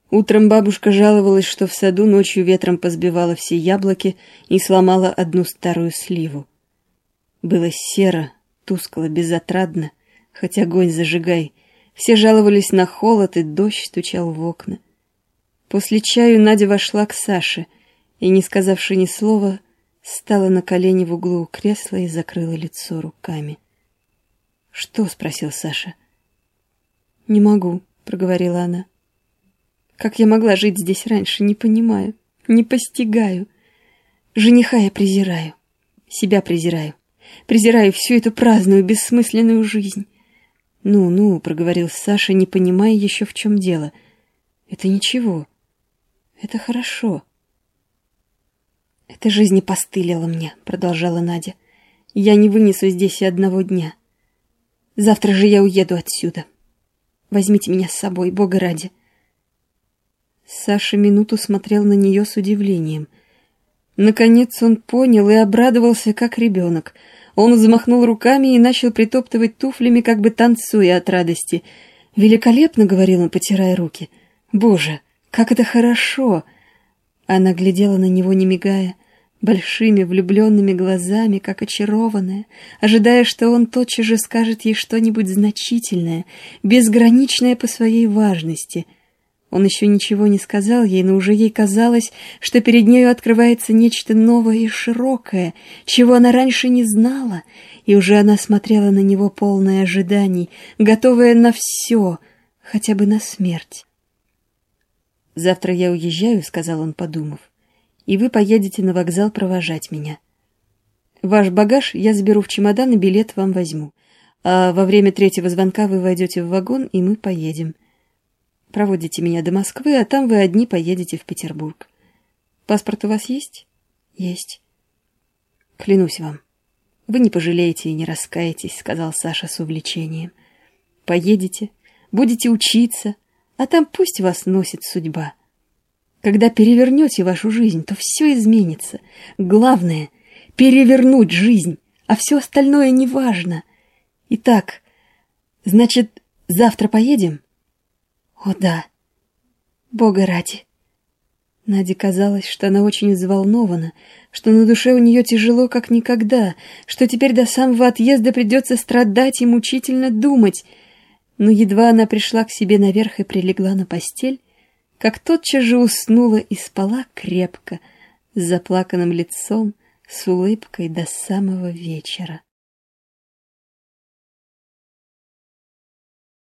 Утром бабушка жаловалась, что в саду ночью ветром позбивала все яблоки и сломала одну старую сливу. Было серо, тускло, безотрадно, хоть огонь зажигай. Все жаловались на холод, и дождь стучал в окна. После чаю Надя вошла к Саше и, не сказавши ни слова, стала на колени в углу кресла и закрыла лицо руками. «Что?» — спросил Саша. «Не могу», — проговорила она. «Как я могла жить здесь раньше, не понимаю, не постигаю. Жениха я презираю, себя презираю, презираю всю эту праздную, бессмысленную жизнь». «Ну», — проговорил Саша, не понимая еще, в чем дело. «Это ничего, это хорошо». «Эта жизнь опостылила мне», — продолжала Надя. «Я не вынесу здесь и одного дня. Завтра же я уеду отсюда. Возьмите меня с собой, Бога ради». Саша минуту смотрел на нее с удивлением. Наконец он понял и обрадовался, как ребенок. Он взмахнул руками и начал притоптывать туфлями, как бы танцуя от радости. «Великолепно!» — говорил он, потирая руки. «Боже, как это хорошо!» Она глядела на него, не мигая, большими влюбленными глазами, как очарованная, ожидая, что он тотчас же скажет ей что-нибудь значительное, безграничное по своей важности. Он еще ничего не сказал ей, но уже ей казалось, что перед нею открывается нечто новое и широкое, чего она раньше не знала, и уже она смотрела на него полное ожиданий, готовая на все, хотя бы на смерть. «Завтра я уезжаю», — сказал он, подумав, — «и вы поедете на вокзал провожать меня. Ваш багаж я заберу в чемодан и билет вам возьму, а во время 3-го звонка вы войдете в вагон, и мы поедем. Проводите меня до Москвы, а там вы одни поедете в Петербург. Паспорт у вас есть?» «Есть». «Клянусь вам, вы не пожалеете и не раскаетесь», — сказал Саша с увлечением. «Поедете, будете учиться, а там пусть вас носит судьба. Когда перевернете вашу жизнь, то все изменится. Главное — перевернуть жизнь, а все остальное не важно. Итак, значит, завтра поедем?» «О да, Бога ради». Наде казалось, что она очень взволнована, что на душе у нее тяжело как никогда, что теперь до самого отъезда придется страдать и мучительно думать. Но едва она пришла к себе наверх и прилегла на постель, как тотчас же уснула и спала крепко, с заплаканным лицом, с улыбкой до самого вечера.